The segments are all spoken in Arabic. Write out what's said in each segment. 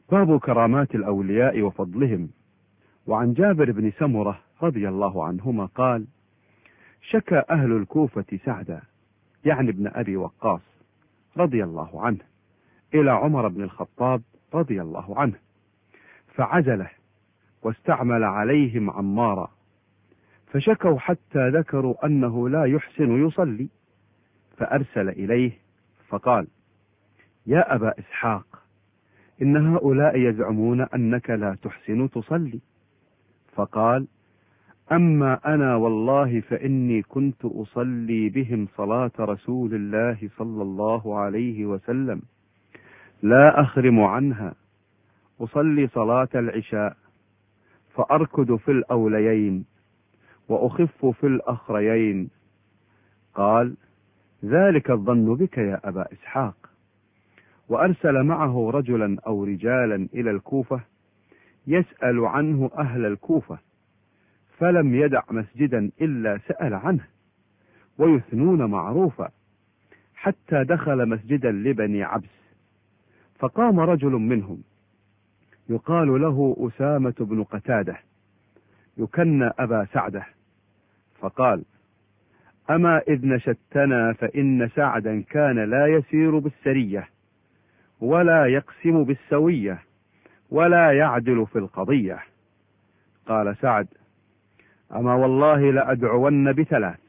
باب كرامات الأولياء وفضلهم. وعن جابر بن سمرة رضي الله عنهما قال: شكى أهل الكوفة سعدا يعني ابن أبي وقاص رضي الله عنه إلى عمر بن الخطاب رضي الله عنه، فعزله واستعمل عليهم عمارا، فشكوا حتى ذكروا أنه لا يحسن يصلي، فأرسل إليه فقال: يا أبا إسحاق، إن هؤلاء يزعمون أنك لا تحسن تصلي. فقال: أما أنا والله فإني كنت أصلي بهم صلاة رسول الله صلى الله عليه وسلم لا أخرم عنها، أصلي صلاة العشاء فأركض في الأوليين وأخف في الأخريين. قال: ذلك الظن بك يا أبا إسحاق. وأرسل معه رجلا أو رجالا إلى الكوفة يسأل عنه أهل الكوفة، فلم يدع مسجدا إلا سأل عنه، ويثنون معروفا، حتى دخل مسجدا لبني عبس، فقام رجل منهم يقال له أسامة بن قتادة يكنى أبا سعدة، فقال: أما إذ نشدتنا فإن سعدا كان لا يسير بالسرية ولا يقسم بالسوية ولا يعدل في القضية. قال سعد: أما والله لأدعون بثلاث: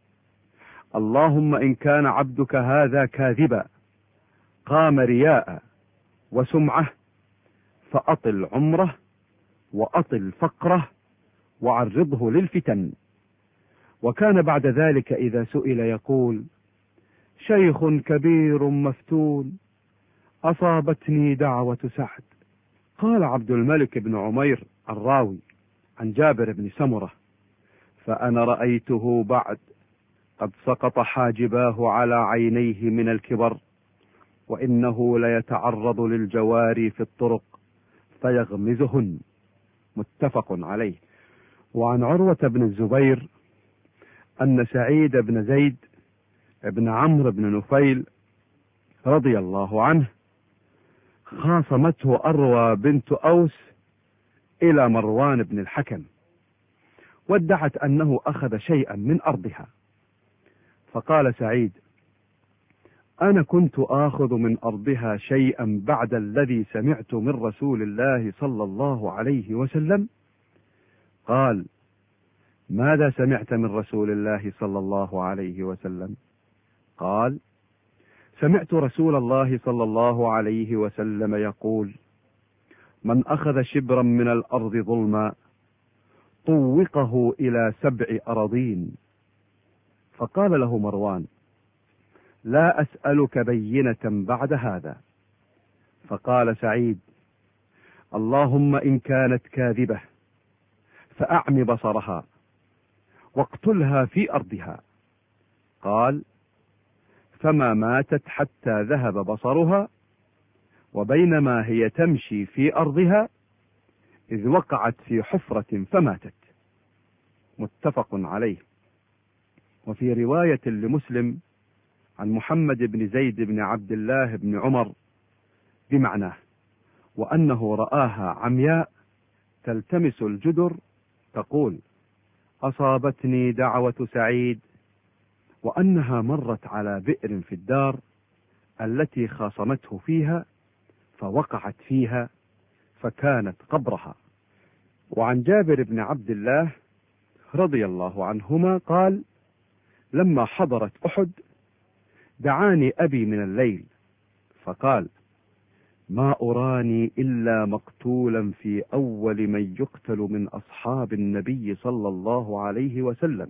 اللهم إن كان عبدك هذا كاذبا قام رياء وسمعة فأطل عمره وأطل فقره وعرضه للفتن. وكان بعد ذلك إذا سئل يقول: شيخ كبير مفتون أصابتني دعوة سعد. قال عبد الملك بن عمير الراوي عن جابر بن سمرة: فأنا رأيته بعد قد سقط حاجباه على عينيه من الكبر، وإنه ليتعرض للجواري في الطرق فيغمزهن. متفق عليه. وعن عروة بن الزبير أن سعيد بن زيد بن عمرو بن نفيل رضي الله عنه خاصمته أروى بنت أوس إلى مروان بن الحكم، وادعت أنه أخذ شيئا من أرضها، فقال سعيد: أنا كنت آخذ من أرضها شيئا بعد الذي سمعت من رسول الله صلى الله عليه وسلم. قال: ماذا سمعت من رسول الله صلى الله عليه وسلم؟ قال: سمعت رسول الله صلى الله عليه وسلم يقول: من أخذ شبرا من الأرض ظلما طوقه إلى 7 أراضين. فقال له مروان: لا أسألك بينة بعد هذا. فقال سعيد: اللهم إن كانت كاذبة فأعم بصرها واقتلها في أرضها. قال: فما ماتت حتى ذهب بصرها، وبينما هي تمشي في أرضها إذ وقعت في حفرة فماتت. متفق عليه. وفي رواية لمسلم عن محمد بن زيد بن عبد الله بن عمر بمعناه، وأنه رآها عمياء تلتمس الجدر تقول: أصابتني دعوة سعيد، وأنها مرت على بئر في الدار التي خاصمته فيها فوقعت فيها فكانت قبرها. وعن جابر بن عبد الله رضي الله عنهما قال: لما حضرت أحد دعاني أبي من الليل فقال: ما أراني إلا مقتولا في أول من يقتل من أصحاب النبي صلى الله عليه وسلم،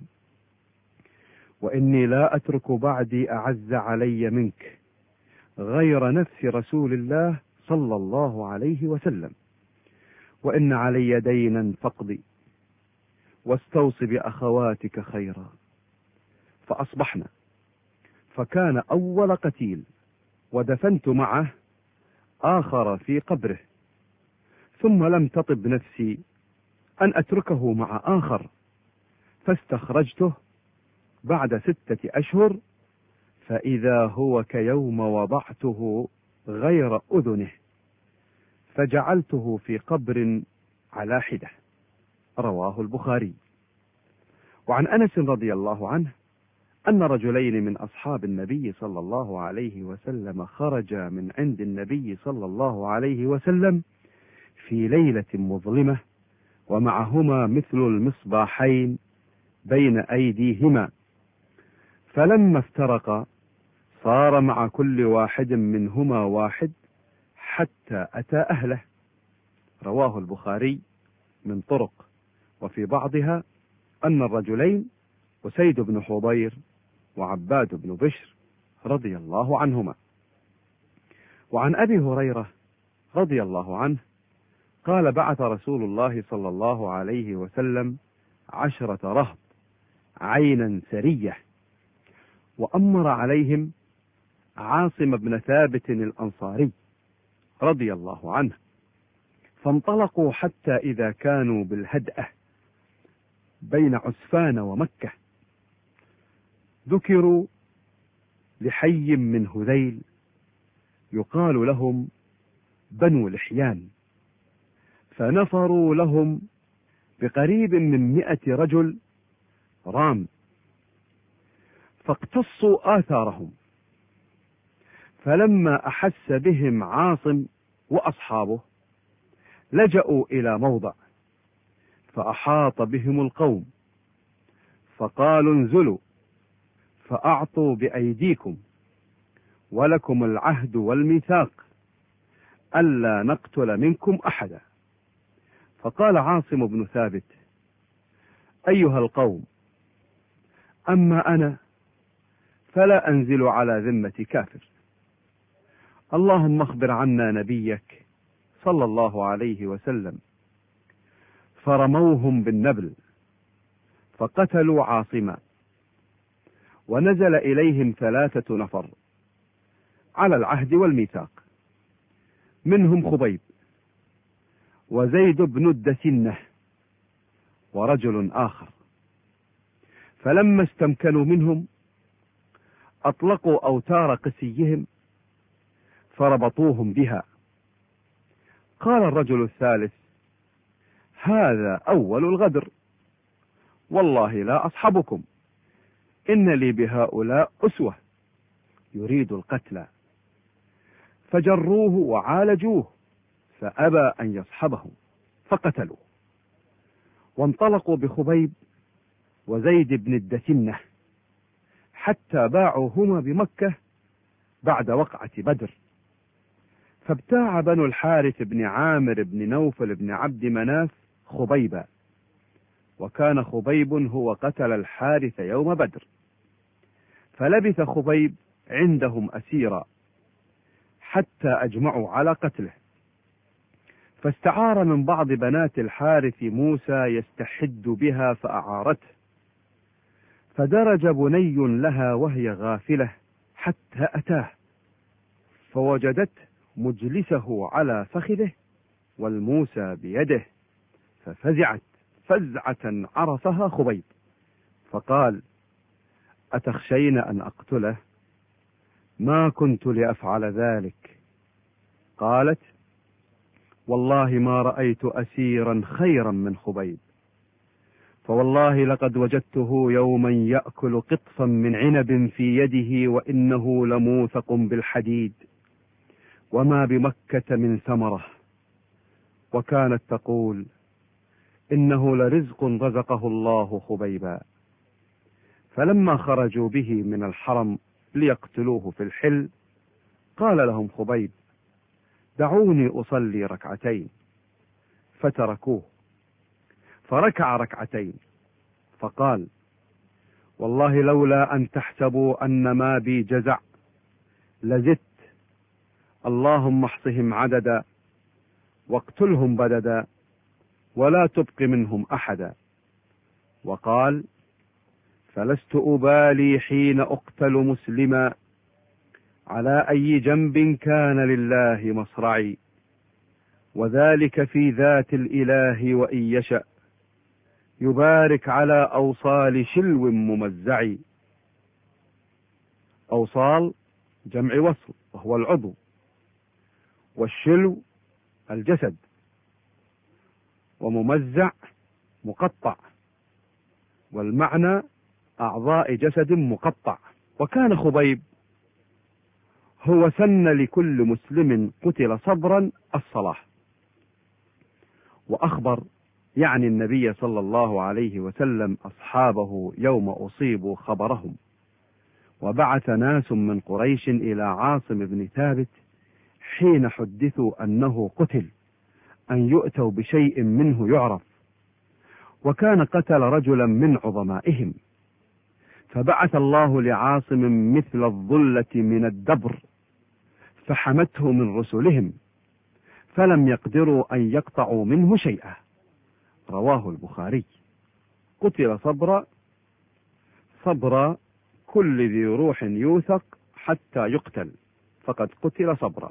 وإني لا أترك بعدي أعز علي منك غير نفس رسول الله صلى الله عليه وسلم، وإن علي دينا فاقضي، واستوص بأخواتك خيرا. فأصبحنا، فكان أول قتيل، ودفنت معه آخر في قبره، ثم لم تطب نفسي أن أتركه مع آخر، فاستخرجته بعد 6 أشهر فإذا هو كيوم وضعته غير أذنه، فجعلته في قبر على حدة. رواه البخاري. وعن أنس رضي الله عنه أن رجلين من أصحاب النبي صلى الله عليه وسلم خرجا من عند النبي صلى الله عليه وسلم في ليلة مظلمة، ومعهما مثل المصباحين بين أيديهما، فلما افترقا صار مع كل واحد منهما واحد حتى أتى أهله. رواه البخاري من طرق، وفي بعضها أن الرجلين أسيد بن حضير وعباد بن بشر رضي الله عنهما. وعن أبي هريرة رضي الله عنه قال: بعث رسول الله صلى الله عليه وسلم 10 رهط عينا سرية، وأمر عليهم عاصم بن ثابت الأنصاري رضي الله عنه، فانطلقوا حتى إذا كانوا بالهدأة بين عسفان ومكة ذكروا لحي من هذيل يقال لهم بنو لحيان، فنفروا لهم بقريب من 100 رجل رام، فاقتصوا آثارهم، فلما أحس بهم عاصم وأصحابه لجأوا إلى موضع، فأحاط بهم القوم، فقالوا: انزلوا فأعطوا بأيديكم، ولكم العهد والميثاق ألا نقتل منكم أحدا. فقال عاصم بن ثابت: أيها القوم، أما أنا فلا أنزل على ذمة كافر، اللهم اخبر عنا نبيك صلى الله عليه وسلم. فرموهم بالنبل فقتلوا عاصما، ونزل إليهم 3 نفر على العهد والميثاق، منهم خبيب وزيد بن الدسنة ورجل آخر، فلما استمكنوا منهم أطلقوا أوتار قسيهم فربطوهم بها. قال الرجل الثالث: هذا أول الغدر، والله لا أصحبكم، إن لي بهؤلاء أسوة، يريد القتل. فجروه وعالجوه فأبى أن يصحبهم فقتلوه، وانطلقوا بخبيب وزيد بن الدسنة حتى باعوهما بمكة بعد وقعة بدر. فابتاع بنو الحارث بن عامر بن نوفل بن عبد مناف خبيبا، وكان خبيب هو قتل الحارث يوم بدر، فلبث خبيب عندهم أسيرا حتى أجمعوا على قتله، فاستعار من بعض بنات الحارث موسى يستحد بها فأعارته، فدرج بني لها وهي غافلة حتى أتاه، فوجدت مجلسه على فخذه والموسى بيده، ففزعت فزعة عرفها خبيب، فقال: أتخشين أن أقتله؟ ما كنت لأفعل ذلك. قالت: والله ما رأيت أسيرا خيرا من خبيب، فوالله لقد وجدته يوما يأكل قطفا من عنب في يده وإنه لموثق بالحديد، وما بمكة من ثمرة. وكانت تقول: إنه لرزق رزقه الله خبيبا. فلما خرجوا به من الحرم ليقتلوه في الحل قال لهم خبيب: دعوني أصلي ركعتين، فتركوه، فركع ركعتين، فقال: والله لولا أن تحسبوا أن ما بي جزع لزدت، اللهم احصهم عددا واقتلهم بددا ولا تبق منهم أحدا. وقال: فلست أبالي حين أقتل مسلما، على أي جنب كان لله مصرعي، وذلك في ذات الإله وإن يشأ يبارك على أوصال شلو ممزع. أوصال جمع وصل وهو العضو، والشلو الجسد، وممزع مقطع، والمعنى أعضاء جسد مقطع. وكان خبيب هو سن لكل مسلم قتل صبرا الصلاة. وأخبر يعني النبي صلى الله عليه وسلم أصحابه يوم أصيبوا خبرهم، وبعث ناس من قريش إلى عاصم بن ثابت حين حدثوا أنه قتل أن يؤتوا بشيء منه يعرف، وكان قتل رجلا من عظمائهم، فبعث الله لعاصم مثل الظلة من الدبر فحمته من رسلهم، فلم يقدروا أن يقطعوا منه شيئا. رواه البخاري. قتل صبر كل ذي روح يوثق حتى يقتل، فقد قتل صبرا.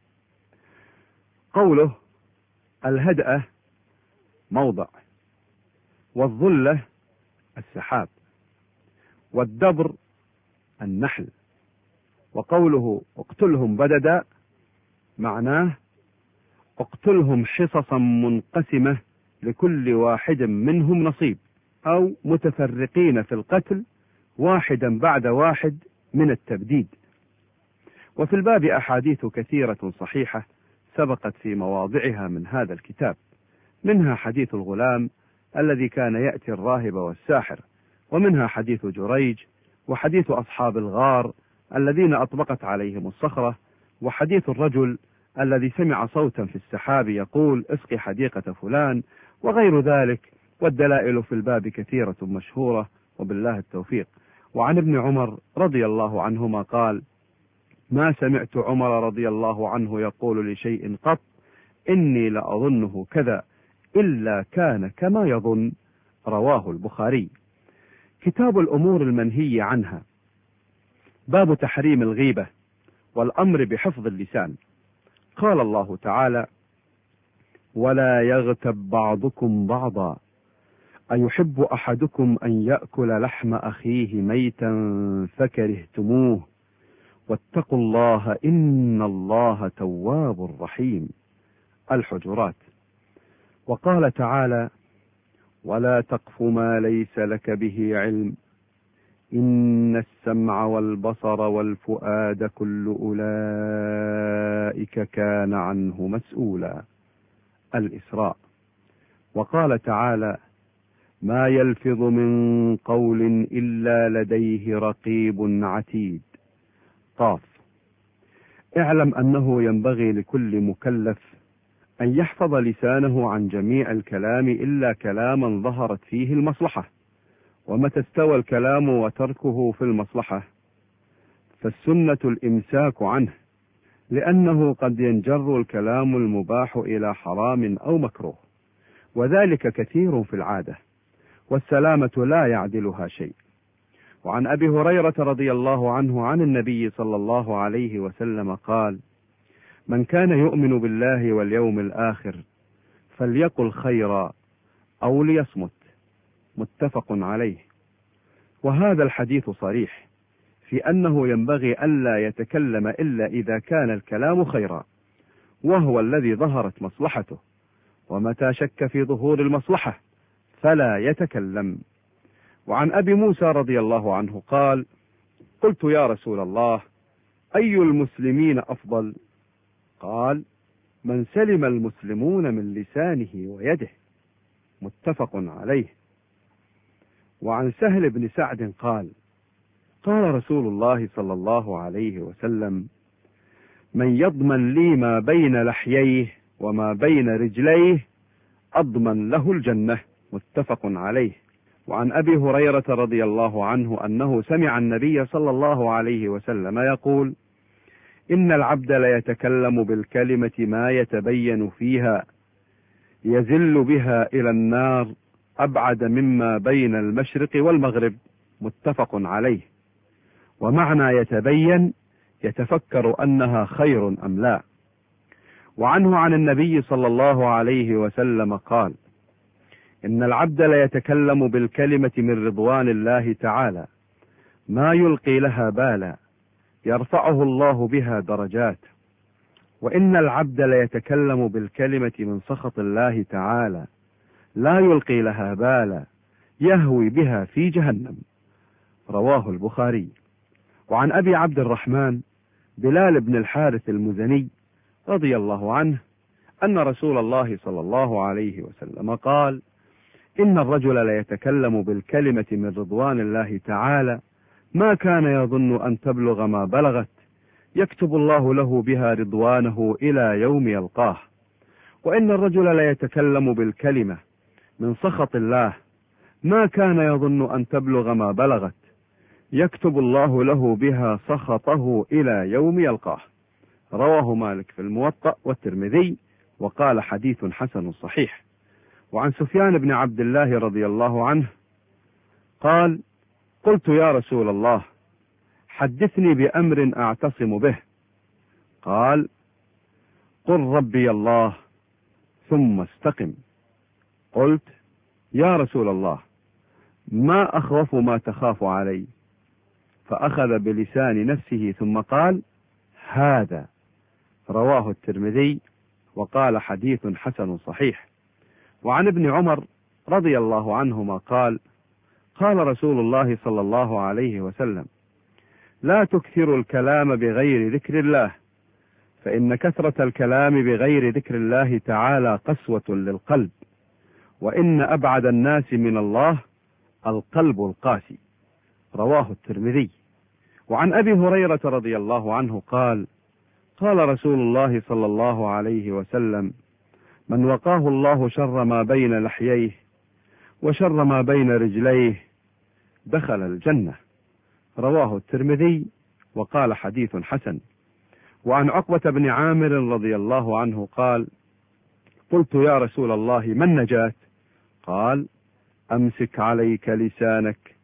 قوله الهدأة موضع، والظلة السحاب، والدبر النحل. وقوله اقتلهم بددا معناه اقتلهم حصصا منقسمة لكل واحد منهم نصيب، أو متفرقين في القتل واحدا بعد واحد من التبديد. وفي الباب أحاديث كثيرة صحيحة سبقت في مواضعها من هذا الكتاب، منها حديث الغلام الذي كان يأتي الراهب والساحر، ومنها حديث جريج، وحديث أصحاب الغار الذين أطبقت عليهم الصخرة، وحديث الرجل الذي سمع صوتا في السحاب يقول اسقي حديقة فلان، وغير ذلك. والدلائل في الباب كثيرة مشهورة، وبالله التوفيق. وعن ابن عمر رضي الله عنهما قال: ما سمعت عمر رضي الله عنه يقول لشيء قط إني لأظنه كذا إلا كان كما يظن. رواه البخاري. كتاب الأمور المنهي عنها، باب تحريم الغيبة والأمر بحفظ اللسان. قال الله تعالى: ولا يغتب بعضكم بعضا أيحب أحدكم أن يأكل لحم أخيه ميتا فكرهتموه واتقوا الله إن الله تواب رحيم. الحجرات. وقال تعالى: ولا تقف ما ليس لك به علم إن السمع والبصر والفؤاد كل أولئك كان عنه مسؤولا. الإسراء. وقال تعالى: ما يلفظ من قول إلا لديه رقيب عتيد. قاف. اعلم أنه ينبغي لكل مكلف أن يحفظ لسانه عن جميع الكلام إلا كلاما ظهرت فيه المصلحة، ومتى استوى الكلام وتركه في المصلحة فالسنة الإمساك عنه، لأنه قد ينجر الكلام المباح إلى حرام أو مكروه، وذلك كثير في العادة، والسلامة لا يعدلها شيء. وعن أبي هريرة رضي الله عنه عن النبي صلى الله عليه وسلم قال: من كان يؤمن بالله واليوم الآخر فليقل خيرا أو ليصمت. متفق عليه. وهذا الحديث صريح في أنه ينبغي ألا يتكلم إلا إذا كان الكلام خيرا، وهو الذي ظهرت مصلحته، ومتى شك في ظهور المصلحة فلا يتكلم. وعن أبي موسى رضي الله عنه قال: قلت يا رسول الله أي المسلمين أفضل؟ قال: من سلم المسلمون من لسانه ويده. متفق عليه. وعن سهل بن سعد قال: قال رسول الله صلى الله عليه وسلم: من يضمن لي ما بين لحييه وما بين رجليه أضمن له الجنة. متفق عليه. وعن أبي هريرة رضي الله عنه أنه سمع النبي صلى الله عليه وسلم يقول: إن العبد ليتكلم بالكلمة ما يتبين فيها يزل بها إلى النار أبعد مما بين المشرق والمغرب. متفق عليه. ومعنى يتبين يتفكر أنها خير أم لا. وعنه عن النبي صلى الله عليه وسلم قال: إن العبد ليتكلم بالكلمة من رضوان الله تعالى ما يلقي لها بالا يرفعه الله بها درجات، وإن العبد ليتكلم بالكلمة من سخط الله تعالى لا يلقي لها بالا يهوي بها في جهنم. رواه البخاري. وعن أبي عبد الرحمن بلال بن الحارث المزني رضي الله عنه أن رسول الله صلى الله عليه وسلم قال: إن الرجل ليتكلم بالكلمة من رضوان الله تعالى ما كان يظن أن تبلغ ما بلغت، يكتب الله له بها رضوانه إلى يوم يلقاه. وإن الرجل ليتكلم بالكلمة من سخط الله ما كان يظن أن تبلغ ما بلغت، يكتب الله له بها سخطه إلى يوم يلقاه. رواه مالك في الموطأ والترمذي وقال حديث حسن صحيح. وعن سفيان بن عبد الله رضي الله عنه قال: قلت يا رسول الله حدثني بأمر أعتصم به. قال: قل ربي الله ثم استقم. قلت: يا رسول الله ما أخوف ما تخاف علي؟ فأخذ بلسان نفسه ثم قال: هذا. رواه الترمذي وقال حديث حسن صحيح. وعن ابن عمر رضي الله عنهما قال: قال رسول الله صلى الله عليه وسلم: لا تكثروا الكلام بغير ذكر الله، فإن كثرة الكلام بغير ذكر الله تعالى قسوة للقلب، وإن أبعد الناس من الله القلب القاسي. رواه الترمذي. وعن أبي هريرة رضي الله عنه قال: قال رسول الله صلى الله عليه وسلم: من وقاه الله شر ما بين لحييه وشر ما بين رجليه دخل الجنة. رواه الترمذي وقال حديث حسن. وعن عقبة بن عامر رضي الله عنه قال: قلت يا رسول الله ما النجاة؟ قال: أمسك عليك لسانك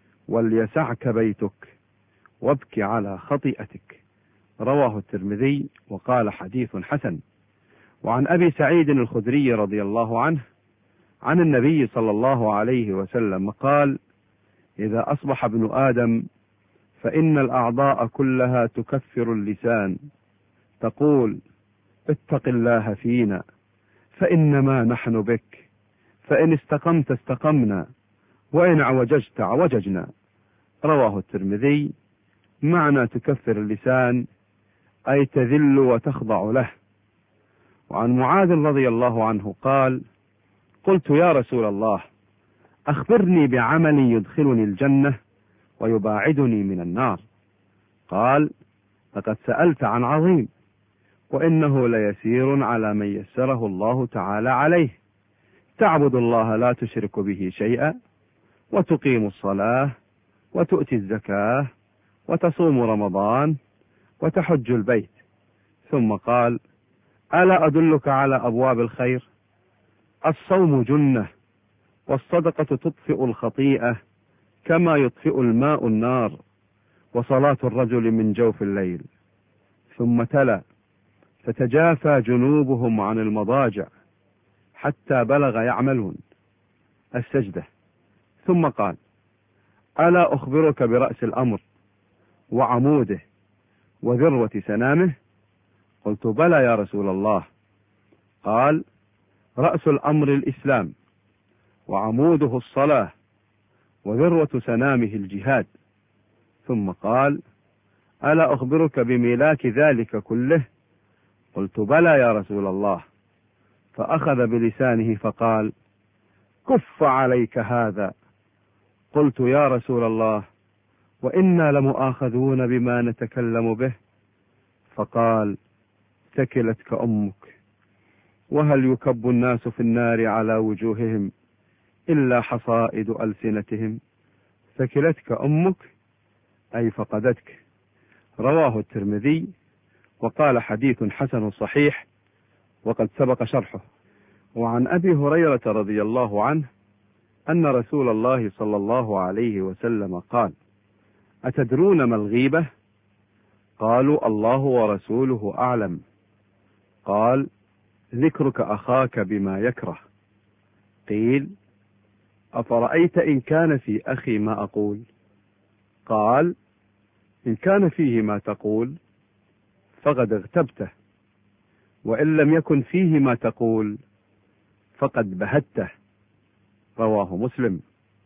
وليسعك بيتك وابك على خطيئتك. رواه الترمذي وقال حديث حسن. وعن أبي سعيد الخدري رضي الله عنه عن النبي صلى الله عليه وسلم قال: إذا أصبح ابن آدم فإن الأعضاء كلها تكفر اللسان، تقول: اتق الله فينا فإنما نحن بك، فإن استقمت استقمنا وإن عوججت عوججنا. رواه الترمذي. معنى تكفر اللسان أي تذل وتخضع له. وعن معاذ رضي الله عنه قال: قلت يا رسول الله أخبرني بعمل يدخلني الجنة ويباعدني من النار. قال: لقد سألت عن عظيم، وإنه ليسير على من يسره الله تعالى عليه، تعبد الله لا تشرك به شيئا، وتقيم الصلاة، وتؤتي الزكاة، وتصوم رمضان، وتحج البيت. ثم قال: ألا أدلك على أبواب الخير؟ الصوم جنة، والصدقة تطفئ الخطيئة كما يطفئ الماء النار، وصلاة الرجل من جوف الليل. ثم تلا: فتجافى جنوبهم عن المضاجع حتى بلغ يعملون السجدة. ثم قال: ألا أخبرك برأس الأمر وعموده وذروة سنامه؟ قلت: بلى يا رسول الله. قال: رأس الأمر الإسلام، وعموده الصلاة، وذروة سنامه الجهاد. ثم قال: ألا أخبرك بملاك ذلك كله؟ قلت: بلى يا رسول الله. فأخذ بلسانه فقال: كف عليك هذا. قلت: يا رسول الله وإنا لمؤاخذون بما نتكلم به. فقال: ثكلتك أمك، وهل يكب الناس في النار على وجوههم إلا حصائد ألسنتهم؟ ثكلتك أمك أي فقدتك. رواه الترمذي وقال حديث حسن صحيح، وقد سبق شرحه. وعن أبي هريرة رضي الله عنه أن رسول الله صلى الله عليه وسلم قال: أتدرون ما الغيبة؟ قالوا: الله ورسوله أعلم. قال: ذكرك أخاك بما يكره. قيل: أفرأيت إن كان في أخي ما أقول؟ قال: إن كان فيه ما تقول فقد اغتبته. وإن لم يكن فيه ما تقول فقد بهته. رواه مسلم.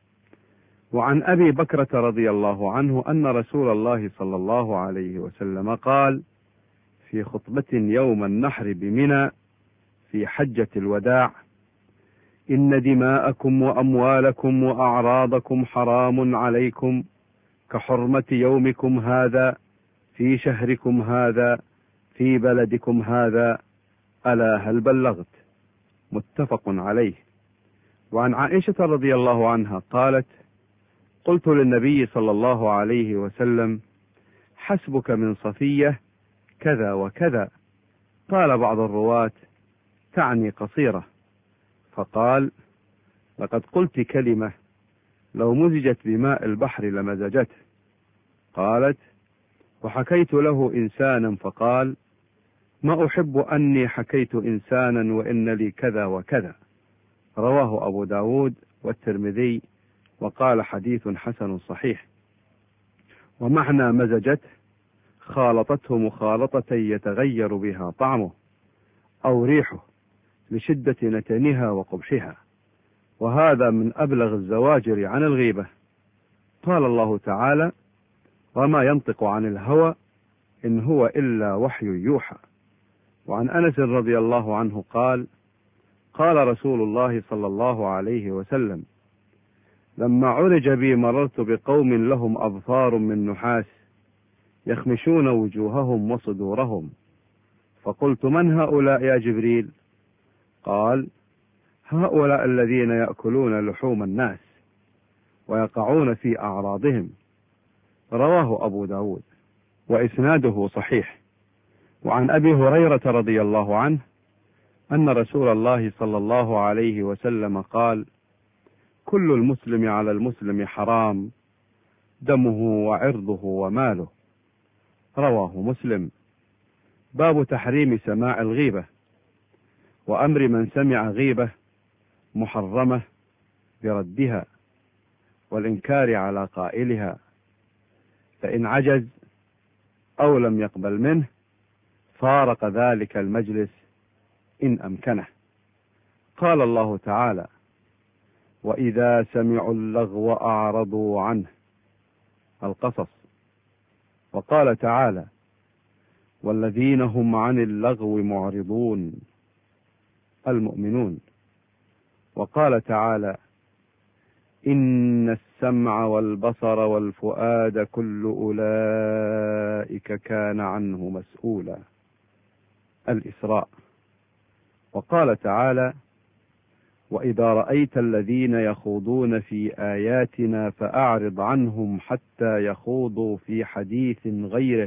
وعن أبي بكرة رضي الله عنه أن رسول الله صلى الله عليه وسلم قال في خطبة يوم النحر بمنى في حجة الوداع: إن دماءكم وأموالكم وأعراضكم حرام عليكم كحرمة يومكم هذا في شهركم هذا في بلدكم هذا، ألا هل بلغت؟ متفق عليه. وعن عائشة رضي الله عنها قالت: قلت للنبي صلى الله عليه وسلم: حسبك من صفية كذا وكذا. قال بعض الرواة: تعني قصيرة. فقال: لقد قلت كلمة لو مزجت بماء البحر لمزجته. قالت: وحكيت له إنسانا فقال: ما أحب أني حكيت إنسانا وإن لي كذا وكذا. رواه أبو داود والترمذي وقال حديث حسن صحيح. ومعنى مزجت خالطته مخالطة يتغير بها طعمه أو ريحه لشدة نتنها وقبحها، وهذا من أبلغ الزواجر عن الغيبة. قال الله تعالى: وما ينطق عن الهوى إن هو إلا وحي يوحى. وعن أنس رضي الله عنه قال: قال رسول الله صلى الله عليه وسلم: لما عرج بي مررت بقوم لهم أظفار من نحاس يخمشون وجوههم وصدورهم، فقلت: من هؤلاء يا جبريل؟ قال: هؤلاء الذين يأكلون لحوم الناس ويقعون في أعراضهم. رواه أبو داود وإسناده صحيح. وعن أبي هريرة رضي الله عنه أن رسول الله صلى الله عليه وسلم قال: كل المسلم على المسلم حرام، دمه وعرضه وماله. رواه مسلم. باب تحريم سماع الغيبة، وأمر من سمع غيبة محرمة بردها والإنكار على قائلها، فإن عجز أو لم يقبل منه فارق ذلك المجلس إن أمكنه. قال الله تعالى: وإذا سمعوا اللغو أعرضوا عنه. القصص. وقال تعالى: والذين هم عن اللغو معرضون. المؤمنون. وقال تعالى: إن السمع والبصر والفؤاد كل أولئك كان عنه مسؤولا. الإسراء. وقال تعالى: وإذا رأيت الذين يخوضون في آياتنا فأعرض عنهم حتى يخوضوا في حديث غيره،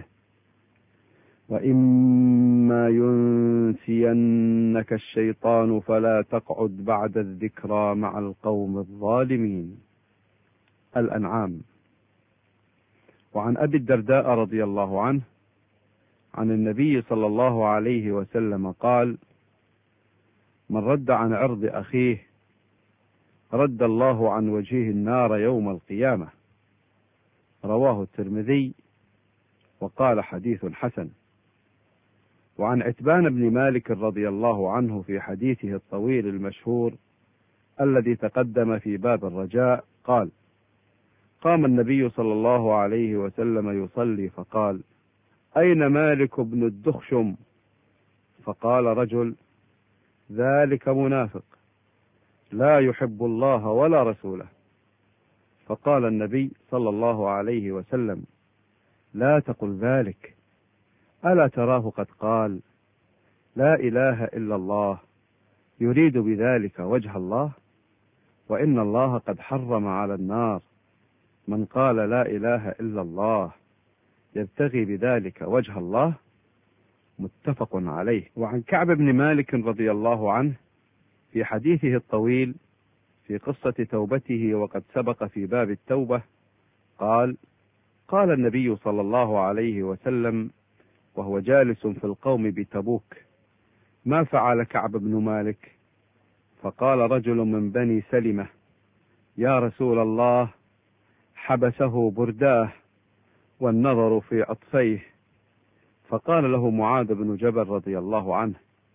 وإما ينسينك الشيطان فلا تقعد بعد الذكرى مع القوم الظالمين. الأنعام. وعن أبي الدرداء رضي الله عنه عن النبي صلى الله عليه وسلم قال: من رد عن عرض أخيه رد الله عن وجهه النار يوم القيامة. رواه الترمذي وقال حديث حسن. وعن عتبان بن مالك رضي الله عنه في حديثه الطويل المشهور الذي تقدم في باب الرجاء قال: قام النبي صلى الله عليه وسلم يصلي فقال: أين مالك بن الدخشم؟ فقال رجل: ذلك منافق لا يحب الله ولا رسوله. فقال النبي صلى الله عليه وسلم: لا تقل ذلك، ألا تراه قد قال: لا إله إلا الله يريد بذلك وجه الله، وإن الله قد حرم على النار من قال لا إله إلا الله يبتغي بذلك وجه الله. متفق عليه. وعن كعب بن مالك رضي الله عنه في حديثه الطويل في قصة توبته وقد سبق في باب التوبة قال: قال النبي صلى الله عليه وسلم وهو جالس في القوم بتبوك: ما فعل كعب بن مالك؟ فقال رجل من بني سلمة: يا رسول الله، حبسه برداه والنظر في عطفيه. فقال له معاذ بن جبل رضي الله عنه: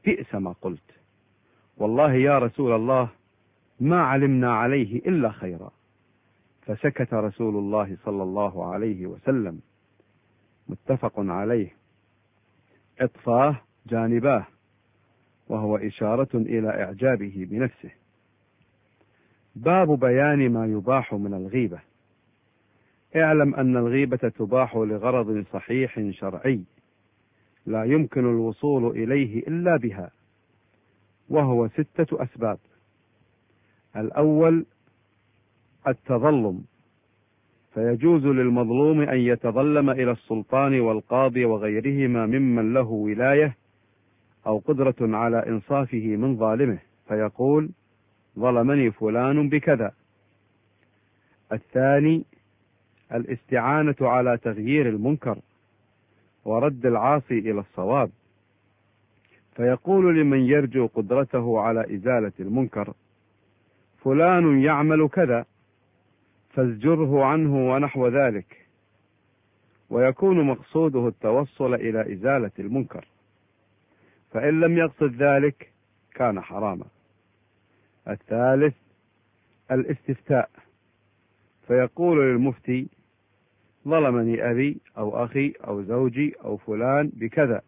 بئس ما قلت، والله يا رسول الله ما علمنا عليه إلا خيرا. فسكت رسول الله صلى الله عليه وسلم. متفق عليه. إطفاه جانباه، وهو إشارة إلى إعجابه بنفسه. باب بيان ما يباح من الغيبة. اعلم أن الغيبة تباح لغرض صحيح شرعي لا يمكن الوصول إليه إلا بها، وهو 6 أسباب. الأول التظلم، فيجوز للمظلوم أن يتظلم إلى السلطان والقاضي وغيرهما ممن له ولاية أو قدرة على إنصافه من ظالمه، فيقول: ظلمني فلان بكذا. الثاني الاستعانة على تغيير المنكر ورد العاصي إلى الصواب، فيقول لمن يرجو قدرته على إزالة المنكر: فلان يعمل كذا فازجره عنه ونحو ذلك، ويكون مقصوده التوصل إلى إزالة المنكر، فإن لم يقصد ذلك كان حراما. الثالث الاستفتاء، فيقول للمفتي: ظلمني أبي أو أخي أو زوجي أو فلان بكذا،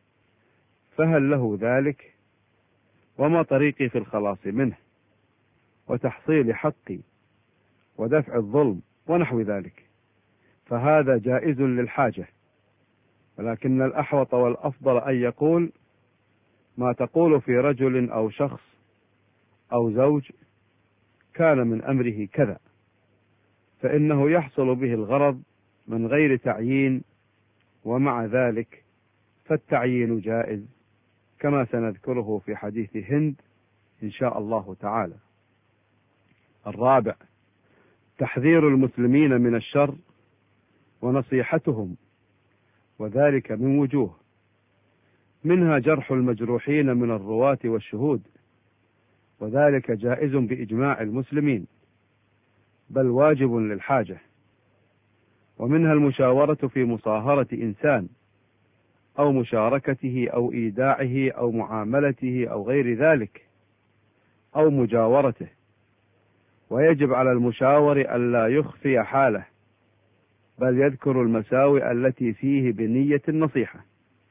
فهل له ذلك؟ وما طريقي في الخلاص منه وتحصيل حقي ودفع الظلم ونحو ذلك؟ فهذا جائز للحاجة، ولكن الأحوط والأفضل أن يقول: ما تقول في رجل أو شخص أو زوج كان من أمره كذا، فإنه يحصل به الغرض من غير تعيين، ومع ذلك فالتعيين جائز، كما سنذكره في حديث هند إن شاء الله تعالى. الرابع تحذير المسلمين من الشر ونصيحتهم، وذلك من وجوه، منها جرح المجروحين من الرواة والشهود، وذلك جائز بإجماع المسلمين، بل واجب للحاجة. ومنها المشاورة في مصاهرة إنسان أو مشاركته أو إيداعه أو معاملته أو غير ذلك، أو مجاورته، ويجب على المشاور ألا يخفي حاله، بل يذكر المساوئ التي فيه بنية النصيحة.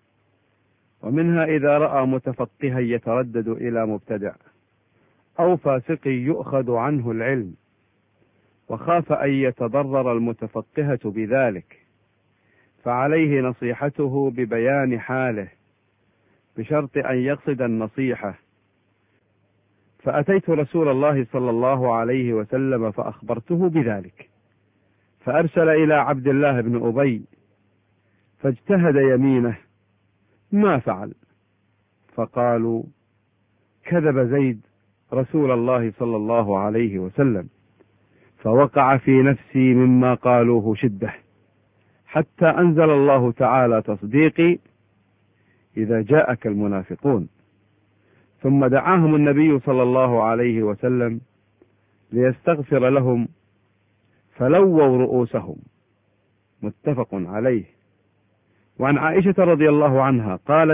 ومنها إذا رأى متفقها يتردد إلى مبتدع أو فاسق يؤخذ عنه العلم، وخاف أن يتضرر المتفقهة بذلك، فعليه نصيحته ببيان حاله بشرط أن يقصد النصيحة. فأتيت رسول الله صلى الله عليه وسلم فأخبرته بذلك، فأرسل إلى عبد الله بن أبي فاجتهد يمينه ما فعل، فقالوا: كذب زيد رسول الله صلى الله عليه وسلم، فوقع في نفسي مما قالوه شدة، حتى أنزل الله تعالى تصديقي: إذا جاءك المنافقون. ثم دعاهم النبي صلى الله عليه وسلم ليستغفر لهم، فلووا رؤوسهم. متفق عليه. وعن عائشة رضي الله عنها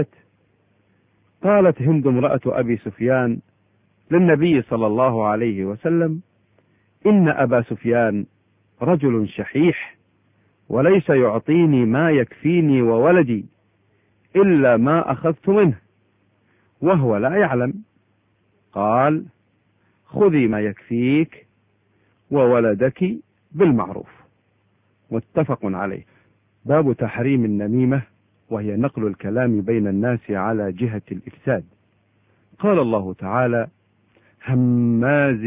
قالت هند امرأة أبي سفيان للنبي صلى الله عليه وسلم: إن أبا سفيان رجل شحيح، وليس يعطيني ما يكفيني وولدي إلا ما أخذت منه، وهو لا يعلم. قال: خذي ما يكفيك وولدك بالمعروف. متفق عليه. باب تحريم النميمة، وهي نقل الكلام بين الناس على جهة الإفساد. قال الله تعالى: هماز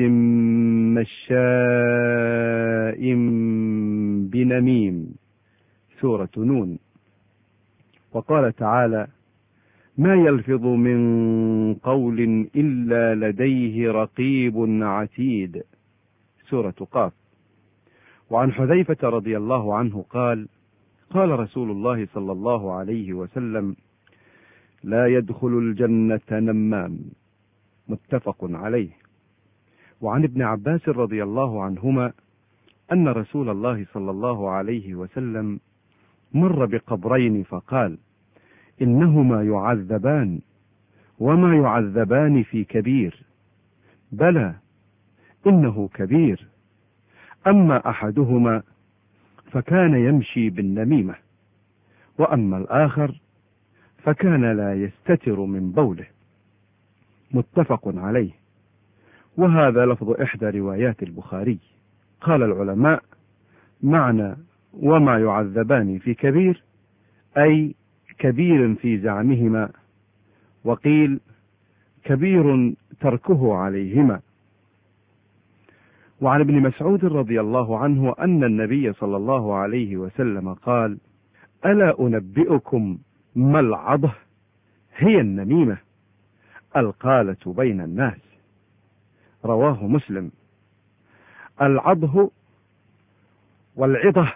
مشاء بنميم، سورة نون. وقال تعالى: ما يلفظ من قول إلا لديه رقيب عتيد، سورة قاف. وعن حذيفة رضي الله عنه قال رسول الله صلى الله عليه وسلم: لا يدخل الجنة نمام. متفق عليه. وعن ابن عباس رضي الله عنهما أن رسول الله صلى الله عليه وسلم مر بقبرين فقال: إنهما يعذبان، وما يعذبان في كبير، بلى إنه كبير. أما أحدهما فكان يمشي بالنميمة، وأما الآخر فكان لا يستتر من بوله. متفق عليه. وهذا لفظ إحدى روايات البخاري. قال العلماء: معنى وما يعذبان في كبير أي كبير في زعمهما، وقيل كبير تركه عليهما. وعن ابن مسعود رضي الله عنه أن النبي صلى الله عليه وسلم قال: ألا أنبئكم ما العضه؟ هي النميمة، القالة بين الناس. رواه مسلم. العضه والعضه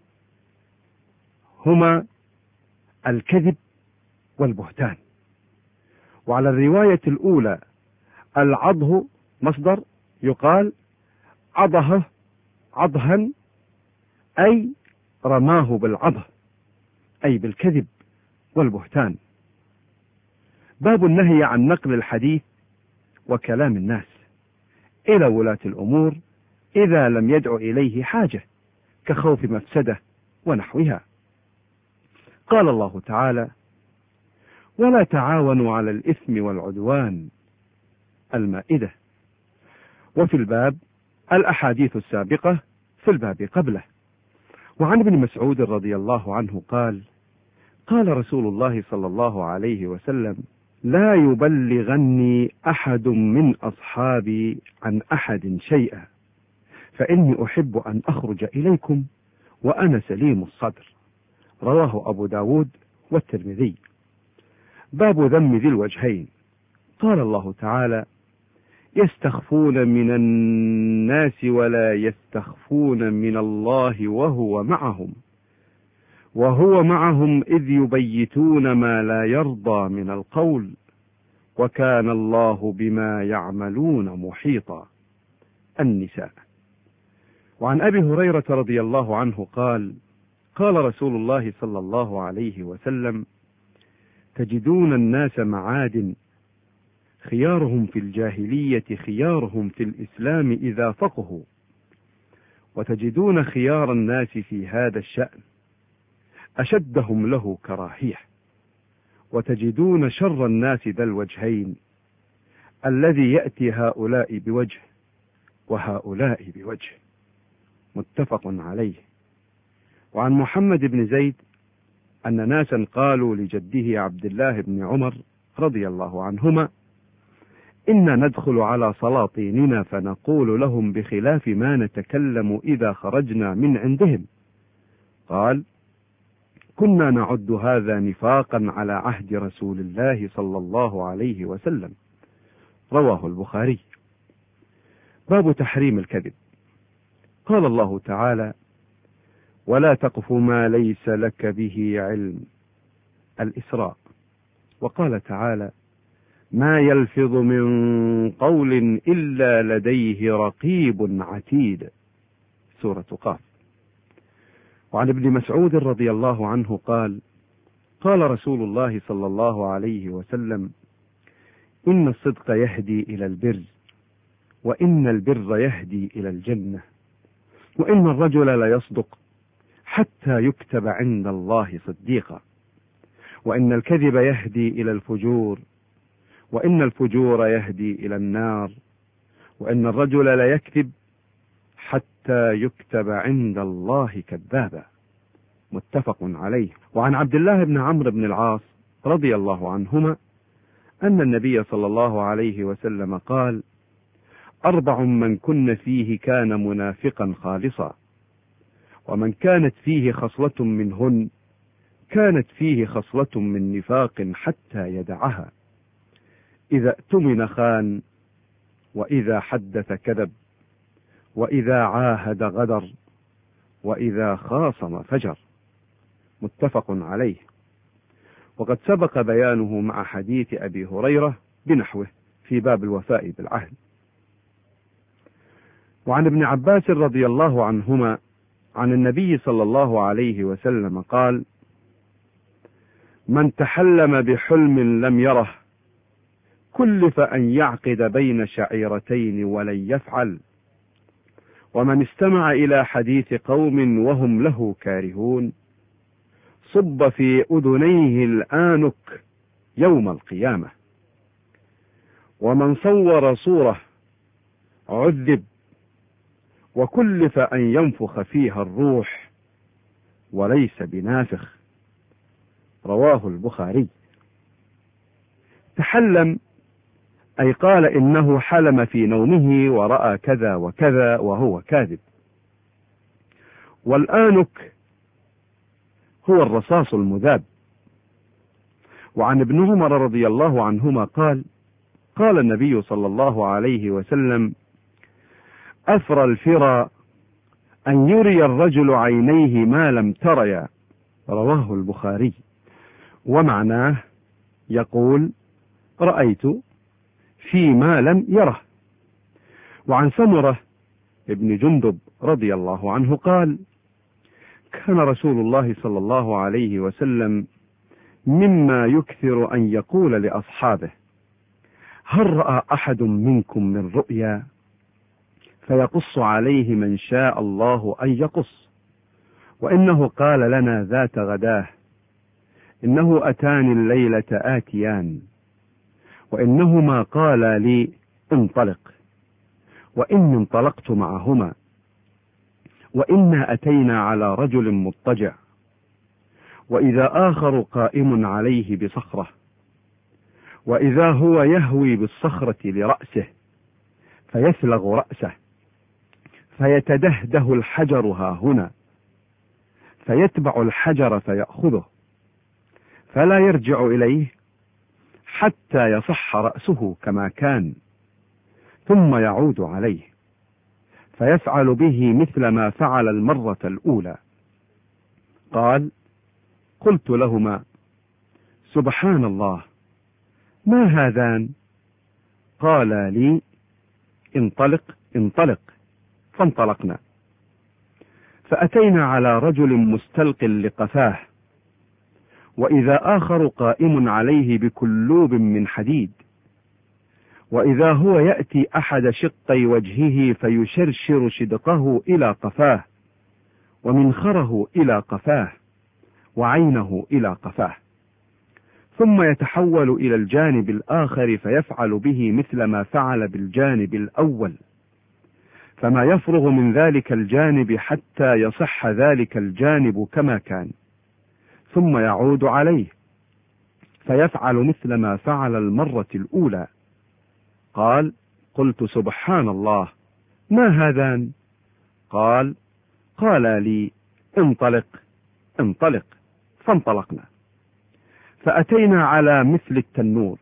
هما الكذب والبهتان. وعلى الرواية الأولى العضه مصدر يقال عضه عضها، أي رماه بالعضه، أي بالكذب والبهتان. باب النهي عن نقل الحديث وكلام الناس إلى ولاة الأمور إذا لم يدع إليه حاجة كخوف مفسدة ونحوها. قال الله تعالى: ولا تعاونوا على الإثم والعدوان، المائدة. وفي الباب الأحاديث السابقة في الباب قبله. وعن ابن مسعود رضي الله عنه قال: قال رسول الله صلى الله عليه وسلم: لا يبلغني أحد من أصحابي عن أحد شيئا، فإني أحب أن أخرج إليكم وأنا سليم الصدر. رواه أبو داود والترمذي. باب ذم ذي الوجهين. قال الله تعالى: يستخفون من الناس ولا يستخفون من الله وهو معهم إذ يبيتون ما لا يرضى من القول وكان الله بما يعملون محيطا. النساء. وعن أبي هريرة رضي الله عنه قال: قال رسول الله صلى الله عليه وسلم: تجدون الناس معادن، خيارهم في الجاهلية خيارهم في الإسلام إذا فقهوا، وتجدون خيار الناس في هذا الشأن أشدهم له كراهية، وتجدون شر الناس ذا الوجهين الذي يأتي هؤلاء بوجه وهؤلاء بوجه. متفق عليه. وعن محمد بن زيد أن ناسا قالوا لجده عبد الله بن عمر رضي الله عنهما: إنا ندخل على سلاطيننا فنقول لهم بخلاف ما نتكلم إذا خرجنا من عندهم. قال: كنا نعد هذا نفاقا على عهد رسول الله صلى الله عليه وسلم. رواه البخاري. باب تحريم الكذب. قال الله تعالى: ولا تقف ما ليس لك به علم. الإسراء. وقال تعالى: ما يلفظ من قول إلا لديه رقيب عتيد. سورة قاف. وعن ابن مسعود رضي الله عنه قال: قال رسول الله صلى الله عليه وسلم: إن الصدق يهدي إلى البر، وإن البر يهدي إلى الجنة، وإن الرجل ليصدق حتى يكتب عند الله صديقا، وإن الكذب يهدي إلى الفجور، وإن الفجور يهدي إلى النار، وإن الرجل ليكذب حتى يكتب عند الله كذابا. متفق عليه. وعن عبد الله بن عمرو بن العاص رضي الله عنهما أن النبي صلى الله عليه وسلم قال: 4 من كن فيه كان منافقا خالصا، ومن كانت فيه خصلة منهن كانت فيه خصلة من نفاق حتى يدعها: إذا اؤتمن خان، وإذا حدث كذب، وإذا عاهد غدر، وإذا خاصم فجر. متفق عليه. وقد سبق بيانه مع حديث أبي هريرة بنحوه في باب الوفاء بالعهد. وعن ابن عباس رضي الله عنهما عن النبي صلى الله عليه وسلم قال: من تحلم بحلم لم يره كلف أن يعقد بين شعيرتين ولن يفعل. ومن استمع إلى حديث قوم وهم له كارهون صب في أذنيه الآنك يوم القيامة. ومن صور صورة عذب، وكلف أن ينفخ فيها الروح وليس بنافخ. رواه البخاري. تحلم أي قال إنه حلم في نومه ورأى كذا وكذا وهو كاذب. والآنك هو الرصاص المذاب. وعن ابن عمر رضي الله عنهما قال: قال النبي صلى الله عليه وسلم: أفرى الفرى أن يري الرجل عينيه ما لم تريا. رواه البخاري. ومعناه يقول: رأيت فيما لم يره. وعن سمرة ابن جندب رضي الله عنه قال: كان رسول الله صلى الله عليه وسلم مما يكثر أن يقول لأصحابه: هل رأى أحد منكم من رؤيا؟ فيقص عليه من شاء الله أن يقص. وإنه قال لنا ذات غداه: إنه أتاني الليلة آتيان، وإنهما قالا لي انطلق، وإني انطلقت معهما، وإنا أتينا على رجل مضطجع، وإذا آخر قائم عليه بصخرة، وإذا هو يهوي بالصخرة لرأسه فيسلغ رأسه، فيتدهده الحجر هاهنا، فيتبع الحجر فيأخذه، فلا يرجع إليه حتى يصح رأسه كما كان، ثم يعود عليه فيفعل به مثل ما فعل المرة الأولى. قال: قلت لهما: سبحان الله، ما هذان؟ قالا لي: انطلق انطلق، فانطلقنا. فأتينا على رجل مستلق لقفاه، وإذا آخر قائم عليه بكلوب من حديد، وإذا هو يأتي أحد شقي وجهه فيشرشر شدقه إلى قفاه، ومنخره إلى قفاه، وعينه إلى قفاه، ثم يتحول إلى الجانب الآخر فيفعل به مثل ما فعل بالجانب الأول، فما يفرغ من ذلك الجانب حتى يصح ذلك الجانب كما كان، ثم يعود عليه فيفعل مثل ما فعل المرة الأولى. قال: قلت سبحان الله، ما هذان؟ قال: قال لي: انطلق انطلق، فانطلقنا. فأتينا على مثل التنور،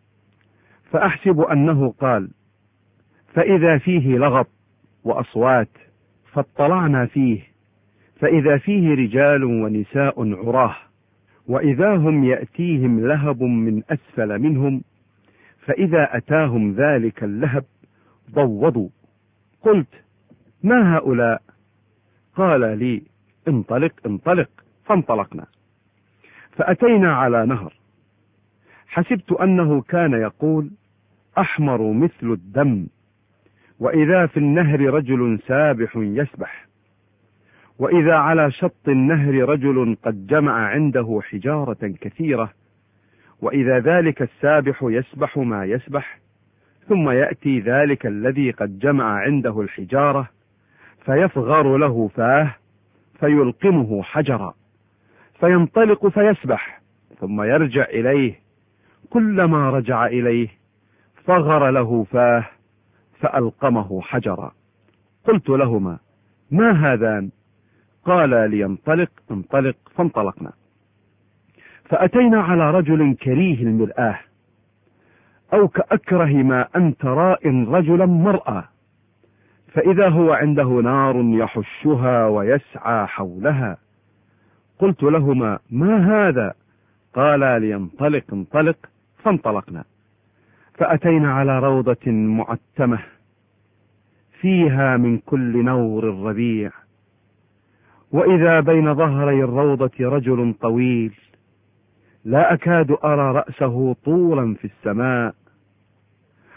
فأحسب أنه قال، فإذا فيه لغط وأصوات، فاطلعنا فيه فإذا فيه رجال ونساء عراه، وإذا هم يأتيهم لهب من أسفل منهم، فإذا أتاهم ذلك اللهب ضوضوا. قلت: ما هؤلاء؟ قال لي: انطلق انطلق، فانطلقنا. فأتينا على نهر، حسبت أنه كان يقول: أحمر مثل الدم، وإذا في النهر رجل سابح يسبح، وإذا على شط النهر رجل قد جمع عنده حجارة كثيرة، وإذا ذلك السابح يسبح ما يسبح، ثم يأتي ذلك الذي قد جمع عنده الحجارة فيفغر له فاه فيلقمه حجرا، فينطلق فيسبح، ثم يرجع إليه، كلما رجع إليه فغر له فاه فألقمه حجرا. قلت لهما: ما هذان؟ قال لي: انطلق انطلق، فانطلقنا. فأتينا على رجل كريه المرآة، أو كأكره ما أنت راء رجلا مرأى، فإذا هو عنده نار يحشها ويسعى حولها. قلت لهما: ما هذا؟ قال لي: انطلق انطلق، فانطلقنا. فأتينا على روضة معتمة فيها من كل نور الربيع، وإذا بين ظهري الروضة رجل طويل لا أكاد أرى رأسه طولا في السماء،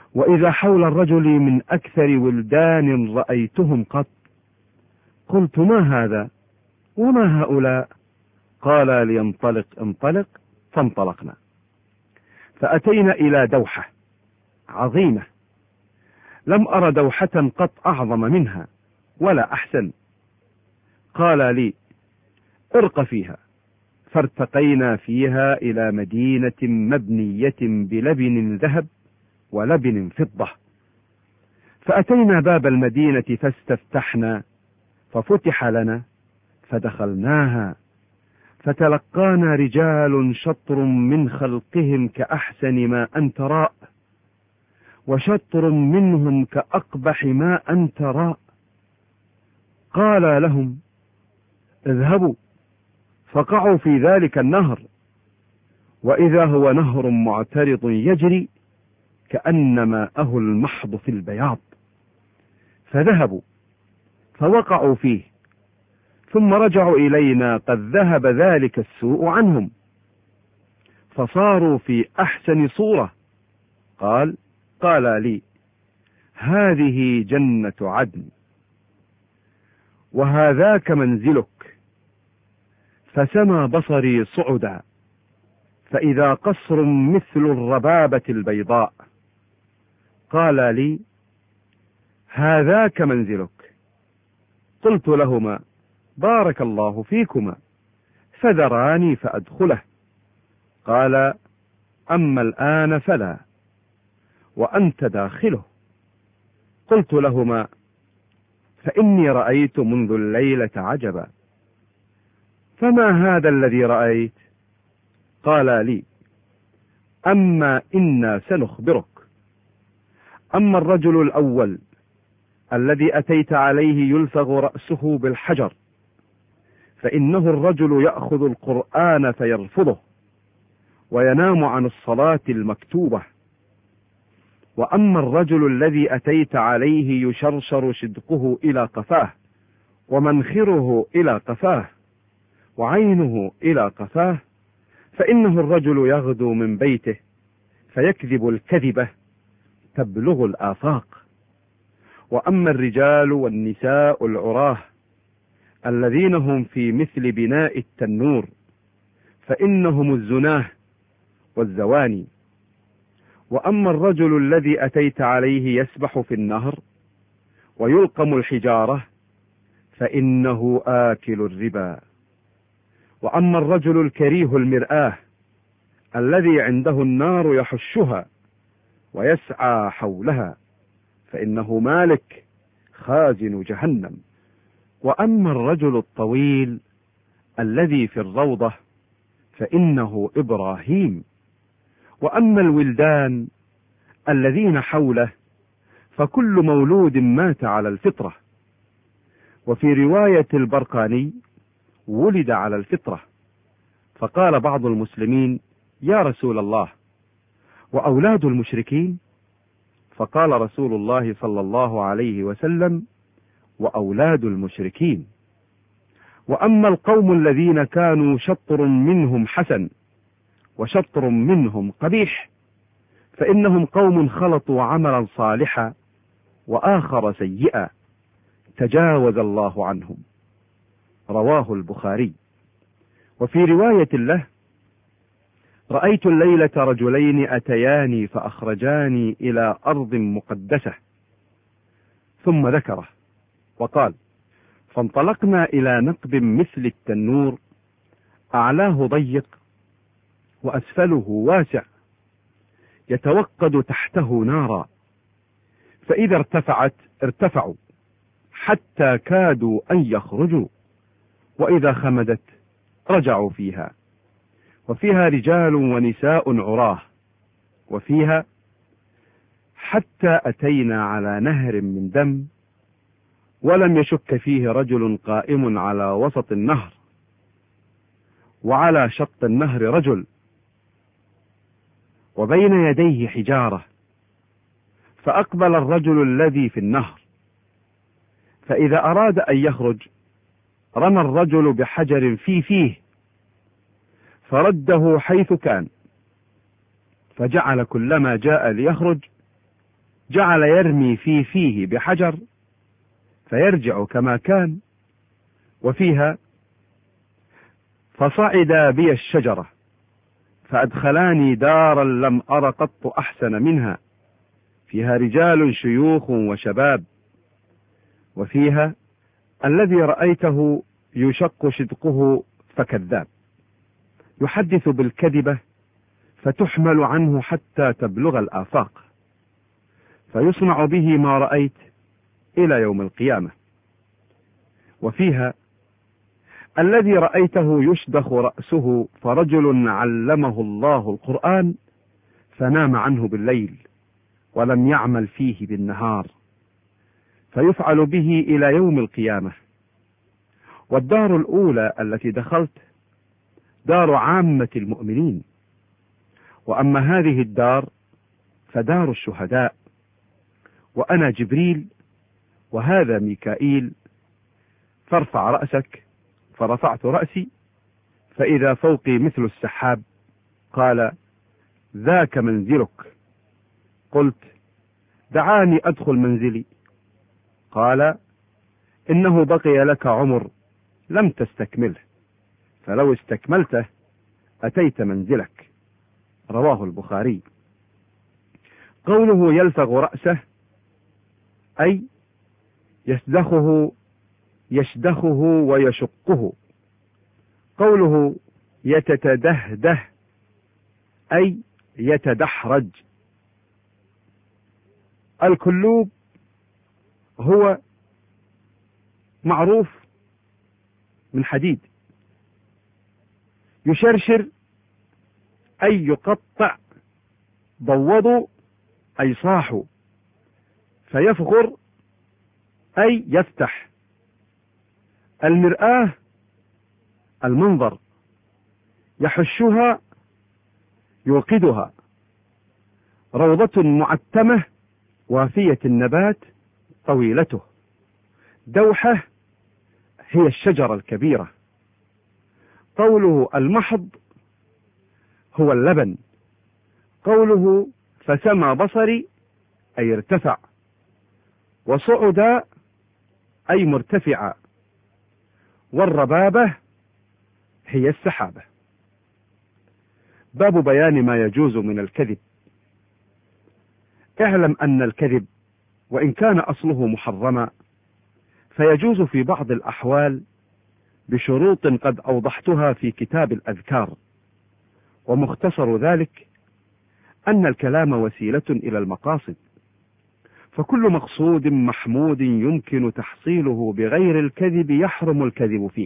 وإذا حول الرجل من أكثر ولدان رأيتهم قط. قلت: ما هذا وما هؤلاء؟ قال لي: انطلق انطلق. فانطلقنا، فأتينا إلى دوحة عظيمة، لم أر دوحة قط أعظم منها ولا أحسن. قال لي: ارق فيها. فارتقينا فيها إلى مدينة مبنية بلبن ذهب ولبن فضة. فأتينا باب المدينة فاستفتحنا، ففتح لنا فدخلناها، فتلقانا رجال شطر من خلقهم كأحسن ما أنت راء، وشطر منهم كأقبح ما أنت راء. قال لهم: اذهبوا فقعوا في ذلك النهر، وإذا هو نهر معترض يجري كأن ماءه المحض في البياض. فذهبوا فوقعوا فيه، ثم رجعوا إلينا قد ذهب ذلك السوء عنهم، فصاروا في أحسن صورة. قال لي: هذه جنة عدن، وهذاك منزلك. فسمى بصري صعدا، فإذا قصر مثل الربابة البيضاء. قال لي: هذاك منزلك. قلت لهما: بارك الله فيكما. فذراني فأدخله. قال: أما الآن فلا، وأنت داخله. قلت لهما: فإني رأيت منذ الليلة عجبا. فما هذا الذي رأيت؟ قال لي: أما إنا سنخبرك. أما الرجل الأول الذي أتيت عليه يلفظ رأسه بالحجر، فإنه الرجل يأخذ القرآن فيرفضه وينام عن الصلاة المكتوبة. وأما الرجل الذي أتيت عليه يشرشر شدقه إلى قفاه، ومنخره إلى قفاه، وعينه إلى قفاه، فإنه الرجل يغدو من بيته فيكذب الكذبة تبلغ الآفاق. وأما الرجال والنساء العراه الذين هم في مثل بناء التنور، فإنهم الزناه والزواني. وأما الرجل الذي أتيت عليه يسبح في النهر ويلقم الحجارة، فإنه آكل الربا. وأما الرجل الكريه المرآة الذي عنده النار يحشها ويسعى حولها، فإنه مالك خازن جهنم. وأما الرجل الطويل الذي في الروضة، فإنه إبراهيم. وأما الولدان الذين حوله، فكل مولود مات على الفطرة. وفي رواية البرقاني: ولد على الفطرة. فقال بعض المسلمين: يا رسول الله، وأولاد المشركين؟ فقال رسول الله صلى الله عليه وسلم: وأولاد المشركين. وأما القوم الذين كانوا شطر منهم حسن وشطر منهم قبيح، فإنهم قوم خلطوا عملا صالحا وآخر سيئا، تجاوز الله عنهم. رواه البخاري. وفي رواية له: رأيت الليلة رجلين أتياني فأخرجاني إلى أرض مقدسة. ثم ذكره وقال: فانطلقنا إلى نقب مثل التنور، أعلاه ضيق وأسفله واسع، يتوقد تحته نارا، فإذا ارتفعت ارتفعوا حتى كادوا أن يخرجوا، وإذا خمدت رجعوا فيها. وفيها رجال ونساء عراه، وفيها حتى أتينا على نهر من دم، ولم يشك فيه رجل قائم على وسط النهر، وعلى شط النهر رجل، وبين يديه حجارة. فأقبل الرجل الذي في النهر، فإذا أراد أن يخرج رمى الرجل بحجر في فيه فرده حيث كان، فجعل كلما جاء ليخرج جعل يرمي في فيه بحجر فيرجع كما كان. وفيها: فصعدا بي الشجرة فأدخلاني دارا لم أر قط أحسن منها، فيها رجال شيوخ وشباب. وفيها: الذي رأيته يشق شدقه فكذاب، يحدث بالكذبة فتحمل عنه حتى تبلغ الآفاق، فيصنع به ما رأيت إلى يوم القيامة. وفيها: الذي رأيته يشدخ رأسه فرجل علمه الله القرآن فنام عنه بالليل ولم يعمل فيه بالنهار، فيفعل به إلى يوم القيامة. والدار الأولى التي دخلت دار عامة المؤمنين، وأما هذه الدار فدار الشهداء، وأنا جبريل وهذا ميكائيل، فارفع رأسك. فرفعت رأسي فإذا فوقي مثل السحاب. قال: ذاك منزلك. قلت: دعاني أدخل منزلي. قال: إنه بقي لك عمر لم تستكمله، فلو استكملته أتيت منزلك. رواه البخاري. قوله يلفغ رأسه أي يشدخه ويشقه. قوله يتتدهده أي يتدحرج. الكلوب هو معروف من حديد، يشرشر أي يقطع، ضوضوا أي صاحوا، فيفغر أي يفتح. المرآة المنظر، يحشها يوقدها. روضة معتمة وافية النبات طويلته. دوحة هي الشجرة الكبيرة. قوله المحض هو اللبن. قوله فسمى بصري أي ارتفع. وصعد أي مرتفعا. والربابة هي السحابة. باب بيان ما يجوز من الكذب. اعلم أن الكذب وإن كان أصله محرما فيجوز في بعض الأحوال بشروط قد أوضحتها في كتاب الأذكار. ومختصر ذلك أن الكلام وسيلة إلى المقاصد، فكل مقصود محمود يمكن تحصيله بغير الكذب يحرم الكذب فيه،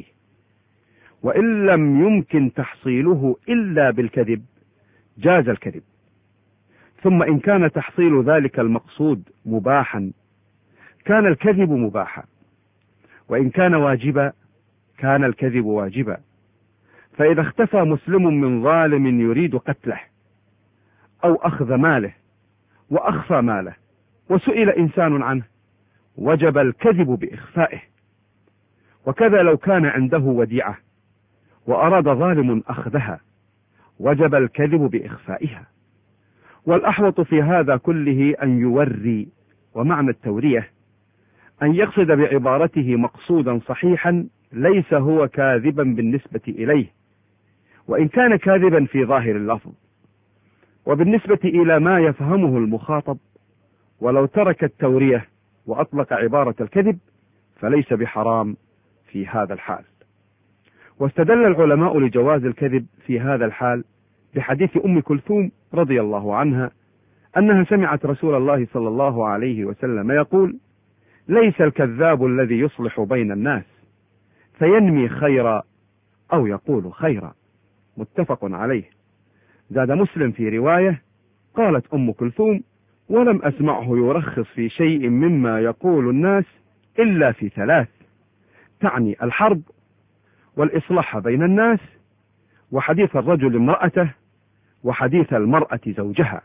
وإن لم يمكن تحصيله إلا بالكذب جاز الكذب. ثم إن كان تحصيل ذلك المقصود مباحا كان الكذب مباحا، وإن كان واجبا كان الكذب واجبا. فإذا اختفى مسلم من ظالم يريد قتله أو أخذ ماله وأخفى ماله وسئل إنسان عنه وجب الكذب بإخفائه. وكذا لو كان عنده وديعة وأراد ظالم أخذها وجب الكذب بإخفائها. والأحوط في هذا كله أن يوري، ومعنى التورية أن يقصد بعبارته مقصودا صحيحا ليس هو كاذبا بالنسبة إليه، وإن كان كاذبا في ظاهر اللفظ وبالنسبة إلى ما يفهمه المخاطب. ولو ترك التورية وأطلق عبارة الكذب فليس بحرام في هذا الحال. واستدل العلماء لجواز الكذب في هذا الحال بحديث أم كلثوم رضي الله عنها أنها سمعت رسول الله صلى الله عليه وسلم يقول: ليس الكذاب الذي يصلح بين الناس فينمي خيرا أو يقول خيرا. متفق عليه. زاد مسلم في رواية قالت أم كلثوم: ولم أسمعه يرخص في شيء مما يقول الناس إلا في ثلاث، تعني الحرب والإصلاح بين الناس وحديث الرجل امرأته وحديث المرأة زوجها.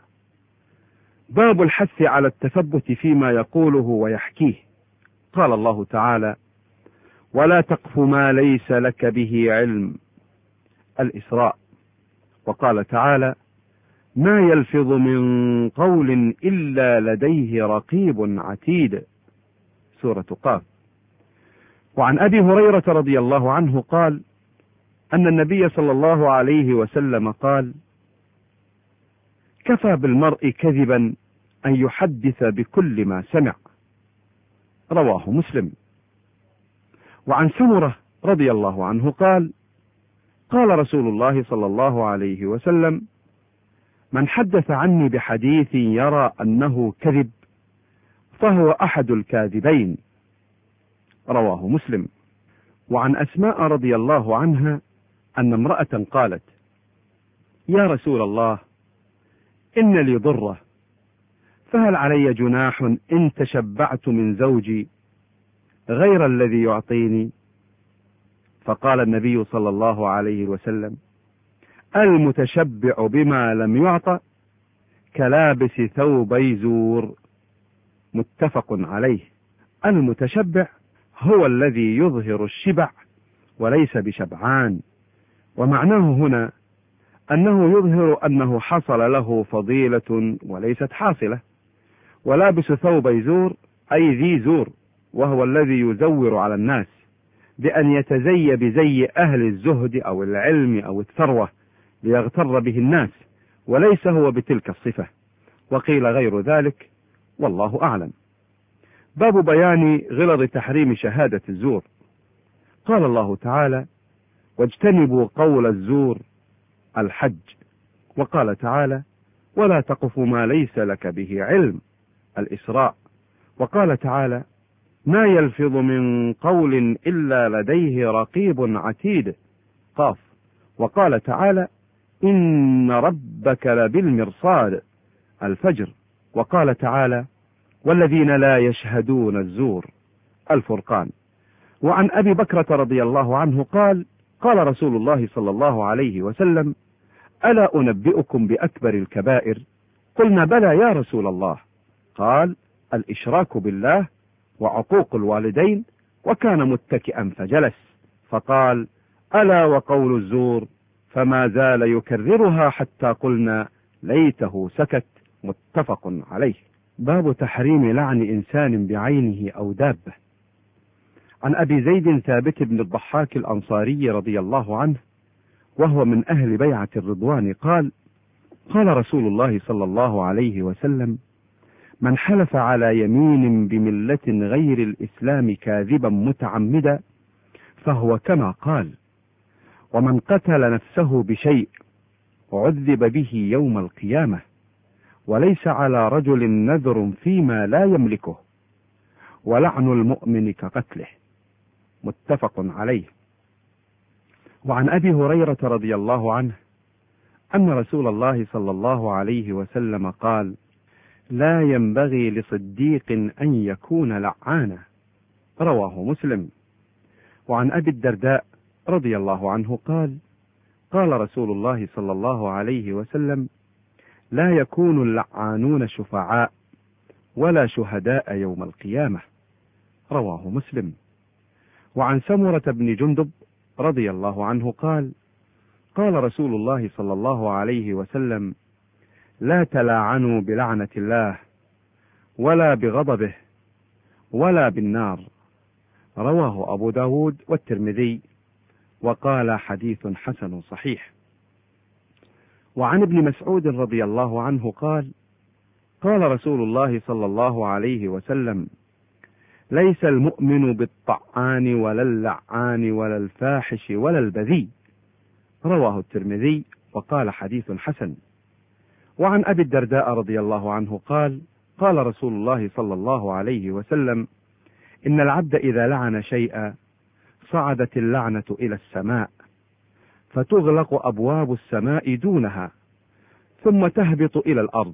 باب الحث على التثبت فيما يقوله ويحكيه. قال الله تعالى: ولا تقف ما ليس لك به علم. الإسراء. وقال تعالى: ما يلفظ من قول إلا لديه رقيب عتيد. سورة قاف. وعن أبي هريرة رضي الله عنه قال أن النبي صلى الله عليه وسلم قال: كفى بالمرء كذبا أن يحدث بكل ما سمع. رواه مسلم. وعن سمرة رضي الله عنه قال: قال رسول الله صلى الله عليه وسلم: من حدث عني بحديث يرى أنه كذب فهو أحد الكاذبين. رواه مسلم. وعن أسماء رضي الله عنها أن امرأة قالت: يا رسول الله، إن لي ضرة، فهل علي جناح إن تشبعت من زوجي غير الذي يعطيني؟ فقال النبي صلى الله عليه وسلم: المتشبع بما لم يعطى كلابس ثوبي زور. متفق عليه. المتشبع هو الذي يظهر الشبع وليس بشبعان، ومعناه هنا أنه يظهر أنه حصل له فضيلة وليست حاصلة. ولابس ثوبي زور أي ذي زور، وهو الذي يزور على الناس بأن يتزي بزي أهل الزهد أو العلم أو الثروة ليغتر به الناس، وليس هو بتلك الصفة. وقيل غير ذلك، والله أعلم. باب بيان غلظ تحريم شهادة الزور. قال الله تعالى: واجتنبوا قول الزور الحج. وقال تعالى: ولا تقف ما ليس لك به علم الإسراء. وقال تعالى: ما يلفظ من قول إلا لديه رقيب عتيد قاف. وقال تعالى: إن ربك لبالمرصاد الفجر. وقال تعالى: والذين لا يشهدون الزور الفرقان. وعن أبي بكرة رضي الله عنه قال: قال رسول الله صلى الله عليه وسلم: ألا أنبئكم بأكبر الكبائر؟ قلنا: بلى يا رسول الله. قال: الإشراك بالله وعقوق الوالدين. وكان متكئا فجلس، فقال: ألا وقول الزور. فما زال يكررها حتى قلنا: ليته سكت. متفق عليه. باب تحريم لعن إنسان بعينه أو دابة. عن أبي زيد ثابت بن الضحاك الأنصاري رضي الله عنه، وهو من أهل بيعة الرضوان، قال: قال رسول الله صلى الله عليه وسلم: من حلف على يمين بملة غير الإسلام كاذبا متعمدا فهو كما قال. ومن قتل نفسه بشيء عذب به يوم القيامة، وليس على رجل نذر فيما لا يملكه، ولعن المؤمن كقتله. متفق عليه. وعن أبي هريرة رضي الله عنه أن رسول الله صلى الله عليه وسلم قال: لا ينبغي لصديق أن يكون لعانا. رواه مسلم. وعن أبي الدرداء رضي الله عنه قال: قال رسول الله صلى الله عليه وسلم: لا يكون اللعانون شفعاء ولا شهداء يوم القيامة. رواه مسلم. وعن سمرة بن جندب رضي الله عنه قال: قال رسول الله صلى الله عليه وسلم: لا تلاعنوا بلعنة الله ولا بغضبه ولا بالنار. رواه أبو داود والترمذي، وقال حديث حسن صحيح. وعن ابن مسعود رضي الله عنه قال: قال رسول الله صلى الله عليه وسلم: ليس المؤمن بالطعان ولا اللعان ولا الفاحش ولا البذيء. رواه الترمذي، وقال حديث حسن. وعن أبي الدرداء رضي الله عنه قال: قال رسول الله صلى الله عليه وسلم: إن العبد إذا لعن شيئا صعدت اللعنة إلى السماء، فتغلق أبواب السماء دونها، ثم تهبط إلى الأرض،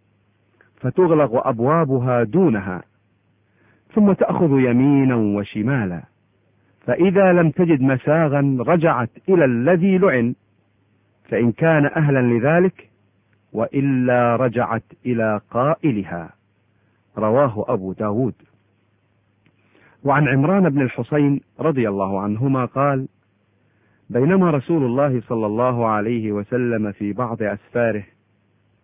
فتغلق أبوابها دونها، ثم تأخذ يمينا وشمالا، فإذا لم تجد مساغا رجعت إلى الذي لعن، فإن كان أهلا لذلك، وإلا رجعت إلى قائلها. رواه أبو داود. وعن عمران بن الحصين رضي الله عنهما قال: بينما رسول الله صلى الله عليه وسلم في بعض أسفاره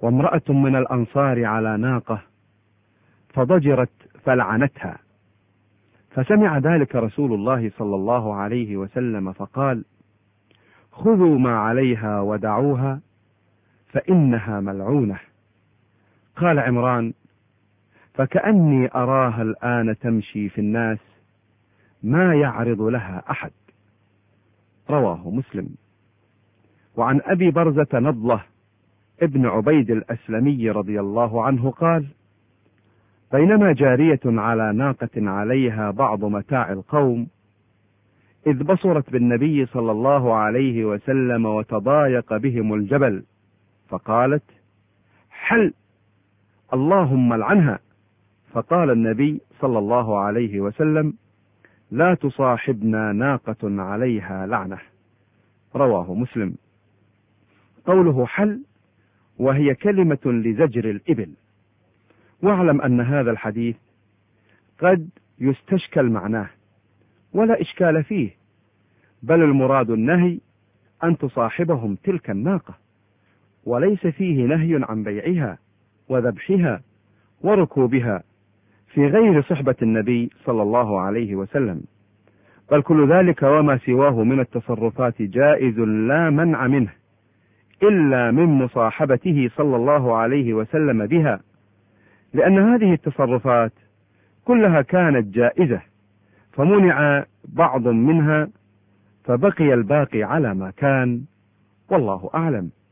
وامرأة من الأنصار على ناقة فضجرت فلعنتها، فسمع ذلك رسول الله صلى الله عليه وسلم فقال: خذوا ما عليها ودعوها فإنها ملعونة. قال عمران: فكأني أراها الآن تمشي في الناس ما يعرض لها أحد. رواه مسلم. وعن أبي برزة نضلة ابن عبيد الأسلمي رضي الله عنه قال: بينما جارية على ناقة عليها بعض متاع القوم إذ بصرت بالنبي صلى الله عليه وسلم وتضايق بهم الجبل، فقالت: حل، اللهم لعنها. فقال النبي صلى الله عليه وسلم: لا تصاحبنا ناقة عليها لعنة. رواه مسلم. قوله حل وهي كلمة لزجر الإبل. واعلم أن هذا الحديث قد يستشكل معناه ولا إشكال فيه، بل المراد النهي أن تصاحبهم تلك الناقة، وليس فيه نهي عن بيعها وذبحها وركوبها في غير صحبة النبي صلى الله عليه وسلم، بل كل ذلك وما سواه من التصرفات جائز لا منع منه إلا من مصاحبته صلى الله عليه وسلم بها، لأن هذه التصرفات كلها كانت جائزة فمنع بعض منها فبقي الباقي على ما كان، والله أعلم.